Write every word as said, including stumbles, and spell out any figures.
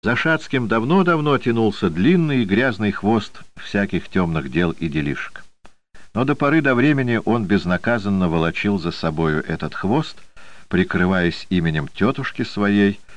За Шацким давно-давно тянулся длинный и грязный хвост всяких темных дел и делишек. Но до поры до времени он безнаказанно волочил за собою этот хвост, прикрываясь именем тетушки своей,